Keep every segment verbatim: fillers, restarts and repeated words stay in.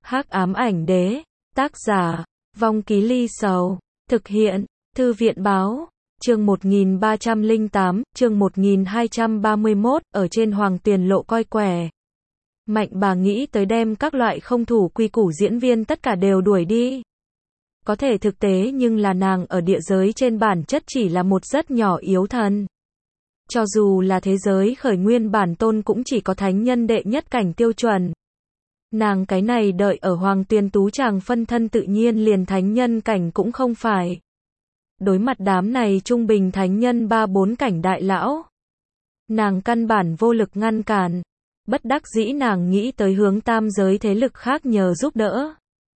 Hắc ám ảnh đế, tác giả, Vong Ký Ly Sầu, thực hiện, Thư viện báo, chương một nghìn ba trăm lẻ tám, chương một nghìn hai trăm ba mươi mốt, ở trên Hoàng Tuyền Lộ coi quẻ. Mạnh bà nghĩ tới đem các loại không thủ quy củ diễn viên tất cả đều đuổi đi. Có thể thực tế nhưng là nàng ở địa giới trên bản chất chỉ là một rất nhỏ yếu thần. Cho dù là thế giới khởi nguyên bản tôn cũng chỉ có thánh nhân đệ nhất cảnh tiêu chuẩn. Nàng cái này đợi ở Hoàng Tuyền Tú chàng phân thân tự nhiên liền thánh nhân cảnh cũng không phải. Đối mặt đám này trung bình thánh nhân ba bốn cảnh đại lão, nàng căn bản vô lực ngăn cản. Bất đắc dĩ nàng nghĩ tới hướng tam giới thế lực khác nhờ giúp đỡ.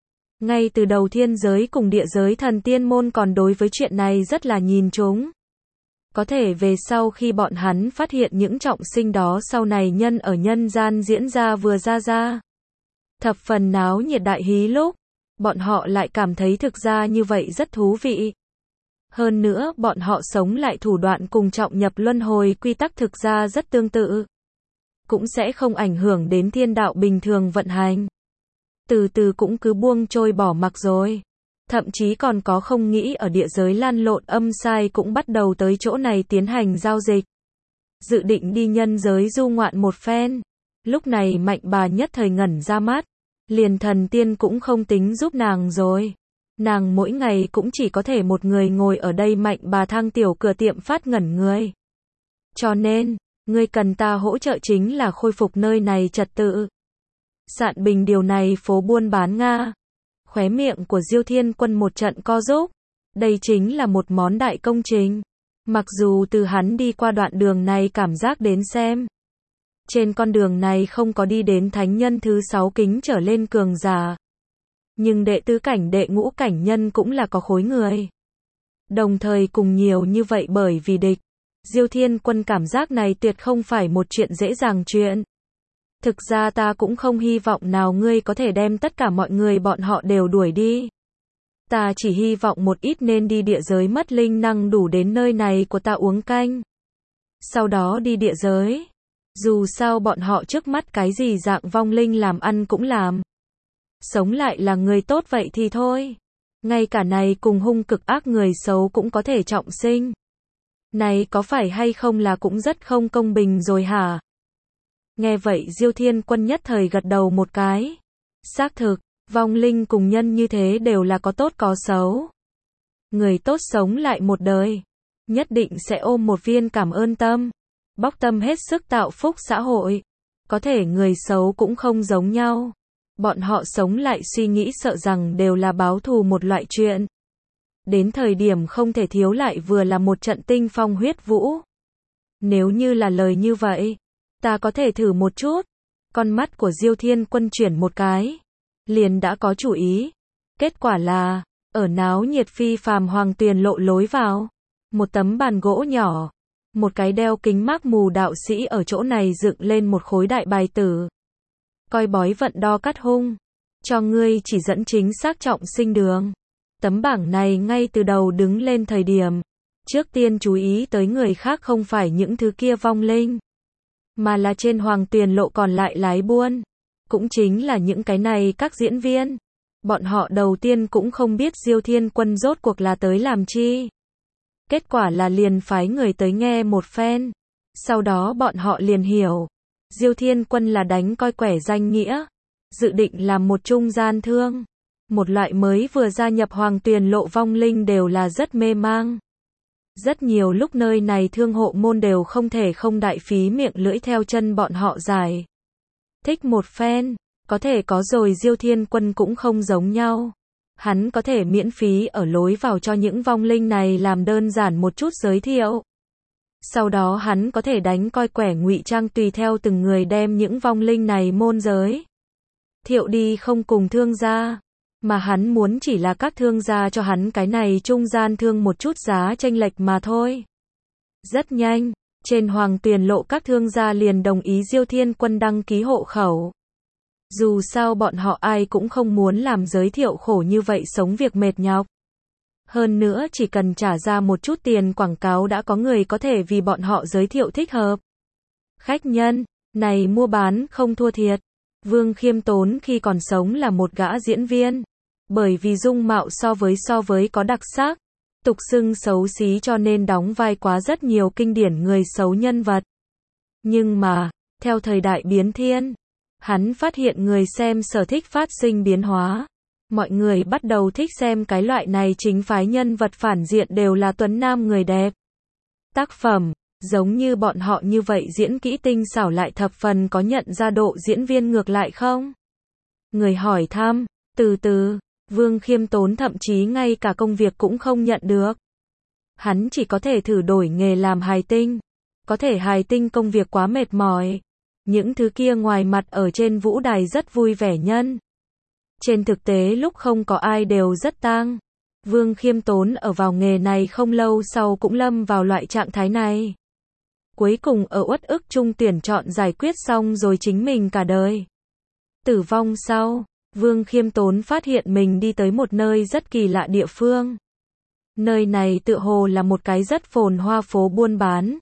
Ngay từ đầu thiên giới cùng địa giới thần tiên môn còn đối với chuyện này rất là nhìn trúng. Có thể về sau khi bọn hắn phát hiện những trọng sinh đó sau này nhân ở nhân gian diễn ra vừa ra ra. Thập phần náo nhiệt đại hí lúc, bọn họ lại cảm thấy thực ra như vậy rất thú vị. Hơn nữa bọn họ sống lại thủ đoạn cùng trọng nhập luân hồi quy tắc thực ra rất tương tự. Cũng sẽ không ảnh hưởng đến thiên đạo bình thường vận hành. Từ từ cũng cứ buông trôi bỏ mặc rồi. Thậm chí còn có không nghĩ ở địa giới lan lộn âm sai cũng bắt đầu tới chỗ này tiến hành giao dịch. Dự định đi nhân giới du ngoạn một phen. Lúc này Mạnh bà nhất thời ngẩn ra mắt. Liền thần tiên cũng không tính giúp nàng rồi. Nàng mỗi ngày cũng chỉ có thể một người ngồi ở đây Mạnh bà thang tiểu cửa tiệm phát ngẩn người. Cho nên, ngươi cần ta hỗ trợ chính là khôi phục nơi này trật tự. Sạn bình điều này phố buôn bán Nga. Khóe miệng của Diêu Thiên Quân một trận co rúm. Đây chính là một món đại công trình. Mặc dù từ hắn đi qua đoạn đường này cảm giác đến xem. Trên con đường này không có đi đến thánh nhân thứ sáu kính trở lên cường giả. Nhưng đệ tứ cảnh đệ ngũ cảnh nhân cũng là có khối người. Đồng thời cùng nhiều như vậy bởi vì địch. Diêu Thiên Quân cảm giác này tuyệt không phải một chuyện dễ dàng chuyện. Thực ra ta cũng không hy vọng nào ngươi có thể đem tất cả mọi người bọn họ đều đuổi đi. Ta chỉ hy vọng một ít nên đi địa giới mất linh năng đủ đến nơi này của ta uống canh. Sau đó đi địa giới. Dù sao bọn họ trước mắt cái gì dạng vong linh làm ăn cũng làm. Sống lại là người tốt vậy thì thôi. Ngay cả này cùng hung cực ác người xấu cũng có thể trọng sinh. Này có phải hay không là cũng rất không công bình rồi hả? Nghe vậy Diêu Thiên Quân nhất thời gật đầu một cái. Xác thực, vong linh cùng nhân như thế đều là có tốt có xấu. Người tốt sống lại một đời, nhất định sẽ ôm một viên cảm ơn tâm. Bóc tâm hết sức tạo phúc xã hội. Có thể người xấu cũng không giống nhau. Bọn họ sống lại suy nghĩ sợ rằng đều là báo thù một loại chuyện. Đến thời điểm không thể thiếu lại vừa là một trận tinh phong huyết vũ. Nếu như là lời như vậy, ta có thể thử một chút. Con mắt của Diêu Thiên Quân chuyển một cái. Liền đã có chủ ý. Kết quả là, ở náo nhiệt phi phàm Hoàng Tuyền Lộ lối vào. Một tấm bàn gỗ nhỏ. Một cái đeo kính mác mù đạo sĩ ở chỗ này dựng lên một khối đại bài tử. Coi bói vận đo cắt hung. Cho ngươi chỉ dẫn chính xác trọng sinh đường. Tấm bảng này ngay từ đầu đứng lên thời điểm. Trước tiên chú ý tới người khác không phải những thứ kia vong linh. Mà là trên Hoàng Tuyền Lộ còn lại lái buôn. Cũng chính là những cái này các diễn viên. Bọn họ đầu tiên cũng không biết Diêu Thiên Quân rốt cuộc là tới làm chi. Kết quả là liền phái người tới nghe một phen. Sau đó bọn họ liền hiểu. Diêu Thiên Quân là đánh coi quẻ danh nghĩa. Dự định làm một trung gian thương. Một loại mới vừa gia nhập Hoàng Tuyền Lộ vong linh đều là rất mê mang. Rất nhiều lúc nơi này thương hộ môn đều không thể không đại phí miệng lưỡi theo chân bọn họ giải. Thích một phen. Có thể có rồi Diêu Thiên Quân cũng không giống nhau. Hắn có thể miễn phí ở lối vào cho những vong linh này làm đơn giản một chút giới thiệu. Sau đó hắn có thể đánh coi quẻ ngụy trang tùy theo từng người đem những vong linh này môn giới thiệu đi không cùng thương gia. Mà hắn muốn chỉ là các thương gia cho hắn cái này trung gian thương một chút giá chênh lệch mà thôi. Rất nhanh, trên Hoàng Tuyền Lộ các thương gia liền đồng ý Diêu Thiên Quân đăng ký hộ khẩu. Dù sao bọn họ ai cũng không muốn làm giới thiệu khổ như vậy sống việc mệt nhọc. Hơn nữa chỉ cần trả ra một chút tiền quảng cáo đã có người có thể vì bọn họ giới thiệu thích hợp. Khách nhân, này mua bán không thua thiệt. Vương Khiêm Tốn khi còn sống là một gã diễn viên. Bởi vì dung mạo so với so với có đặc sắc, tục xưng xấu xí cho nên đóng vai quá rất nhiều kinh điển người xấu nhân vật. Nhưng mà, theo thời đại biến thiên, hắn phát hiện người xem sở thích phát sinh biến hóa. Mọi người bắt đầu thích xem cái loại này chính phái nhân vật phản diện đều là tuấn nam người đẹp. Tác phẩm, giống như bọn họ như vậy diễn kỹ tinh xảo lại thập phần có nhận ra độ diễn viên ngược lại không? Người hỏi thăm, từ từ, Vương Khiêm Tốn thậm chí ngay cả công việc cũng không nhận được. Hắn chỉ có thể thử đổi nghề làm hài tinh. Có thể hài tinh công việc quá mệt mỏi. Những thứ kia ngoài mặt ở trên vũ đài rất vui vẻ nhân. Trên thực tế lúc không có ai đều rất tang. Vương Khiêm Tốn ở vào nghề này không lâu sau cũng lâm vào loại trạng thái này. Cuối cùng ở uất ức chung tuyển chọn giải quyết xong rồi chính mình cả đời. Tử vong sau, Vương Khiêm Tốn phát hiện mình đi tới một nơi rất kỳ lạ địa phương. Nơi này tựa hồ là một cái rất phồn hoa phố buôn bán.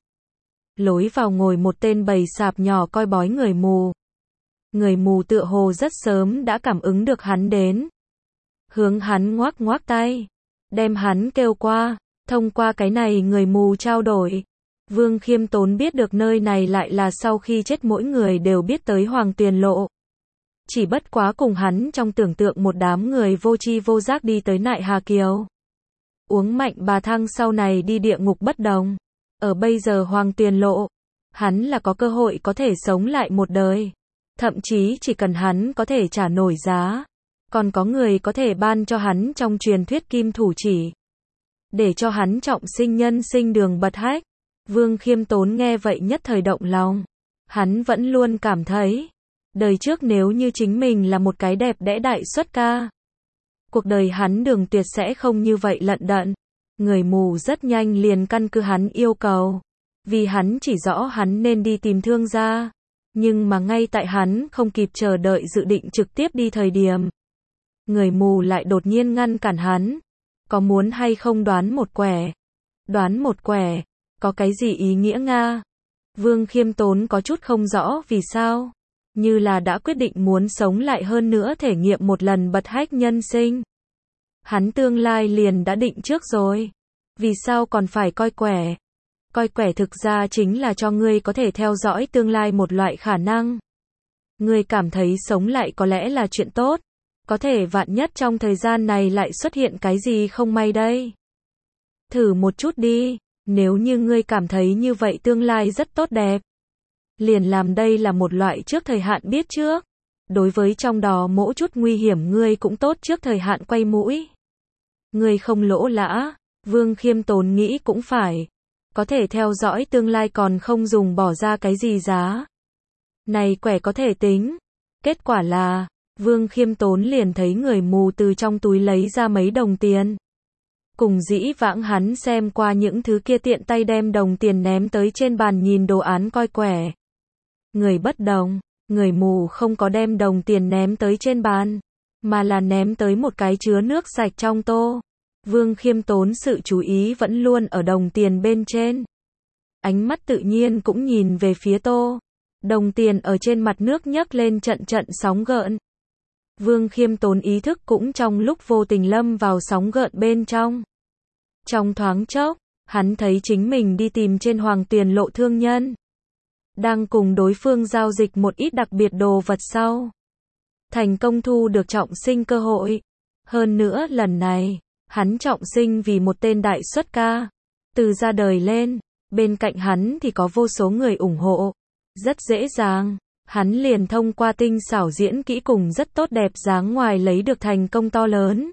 Lối vào ngồi một tên bầy sạp nhỏ coi bói người mù. Người mù tựa hồ rất sớm đã cảm ứng được hắn đến. Hướng hắn ngoác ngoác tay. Đem hắn kêu qua. Thông qua cái này người mù trao đổi. Vương Khiêm Tốn biết được nơi này lại là sau khi chết mỗi người đều biết tới Hoàng Tuyền Lộ. Chỉ bất quá cùng hắn trong tưởng tượng một đám người vô tri vô giác đi tới Nại Hà Kiều. Uống mạnh bà thang sau này đi địa ngục bất đồng. Ở bây giờ Hoàng Tuyền Lộ, hắn là có cơ hội có thể sống lại một đời. Thậm chí chỉ cần hắn có thể trả nổi giá. Còn có người có thể ban cho hắn trong truyền thuyết kim thủ chỉ. Để cho hắn trọng sinh nhân sinh đường bật hách. Vương Khiêm Tốn nghe vậy nhất thời động lòng. Hắn vẫn luôn cảm thấy, đời trước nếu như chính mình là một cái đẹp đẽ đại xuất ca, cuộc đời hắn đường tuyệt sẽ không như vậy lận đận. Người mù rất nhanh liền căn cứ hắn yêu cầu. Vì hắn chỉ rõ hắn nên đi tìm thương gia. Nhưng mà ngay tại hắn không kịp chờ đợi dự định trực tiếp đi thời điểm. Người mù lại đột nhiên ngăn cản hắn. Có muốn hay không đoán một quẻ? Đoán một quẻ, có cái gì ý nghĩa nga? Vương Khiêm Tốn có chút không rõ vì sao. Như là đã quyết định muốn sống lại hơn nữa thể nghiệm một lần bật hách nhân sinh. Hắn tương lai liền đã định trước rồi. Vì sao còn phải coi quẻ? Coi quẻ thực ra chính là cho ngươi có thể theo dõi tương lai một loại khả năng. Ngươi cảm thấy sống lại có lẽ là chuyện tốt. Có thể vạn nhất trong thời gian này lại xuất hiện cái gì không may đây. Thử một chút đi, nếu như ngươi cảm thấy như vậy tương lai rất tốt đẹp. Liền làm đây là một loại trước thời hạn biết trước. Đối với trong đó mỗi chút nguy hiểm ngươi cũng tốt trước thời hạn quay mũi. Ngươi không lỗ lã, Vương Khiêm Tốn nghĩ cũng phải. Có thể theo dõi tương lai còn không dùng bỏ ra cái gì giá. Này quẻ có thể tính. Kết quả là, Vương Khiêm Tốn liền thấy người mù từ trong túi lấy ra mấy đồng tiền. Cùng dĩ vãng hắn xem qua những thứ kia tiện tay đem đồng tiền ném tới trên bàn nhìn đồ án coi quẻ. Người bất đồng, người mù không có đem đồng tiền ném tới trên bàn, mà là ném tới một cái chứa nước sạch trong tô. Vương Khiêm Tốn sự chú ý vẫn luôn ở đồng tiền bên trên. Ánh mắt tự nhiên cũng nhìn về phía tô. Đồng tiền ở trên mặt nước nhấc lên trận trận sóng gợn. Vương Khiêm Tốn ý thức cũng trong lúc vô tình lâm vào sóng gợn bên trong. Trong thoáng chốc, hắn thấy chính mình đi tìm trên Hoàng Tuyền Lộ thương nhân. Đang cùng đối phương giao dịch một ít đặc biệt đồ vật sau. Thành công thu được trọng sinh cơ hội. Hơn nữa lần này, hắn trọng sinh vì một tên đại xuất ca. Từ ra đời lên, bên cạnh hắn thì có vô số người ủng hộ. Rất dễ dàng, hắn liền thông qua tinh xảo diễn kỹ cùng rất tốt đẹp dáng ngoài lấy được thành công to lớn.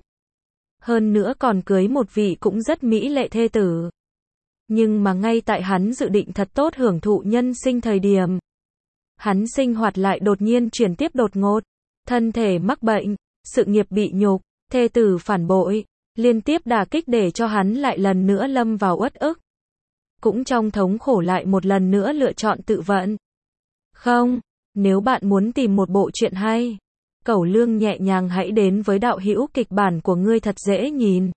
Hơn nữa còn cưới một vị cũng rất mỹ lệ thê tử. Nhưng mà ngay tại hắn dự định thật tốt hưởng thụ nhân sinh thời điểm. Hắn sinh hoạt lại đột nhiên chuyển tiếp đột ngột. Thân thể mắc bệnh, sự nghiệp bị nhục, thê tử phản bội. Liên tiếp đả kích để cho hắn lại lần nữa lâm vào uất ức. Cũng trong thống khổ lại một lần nữa lựa chọn tự vận. Không, nếu bạn muốn tìm một bộ truyện hay, cẩu lương nhẹ nhàng hãy đến với đạo hữu kịch bản của ngươi thật dễ nhìn.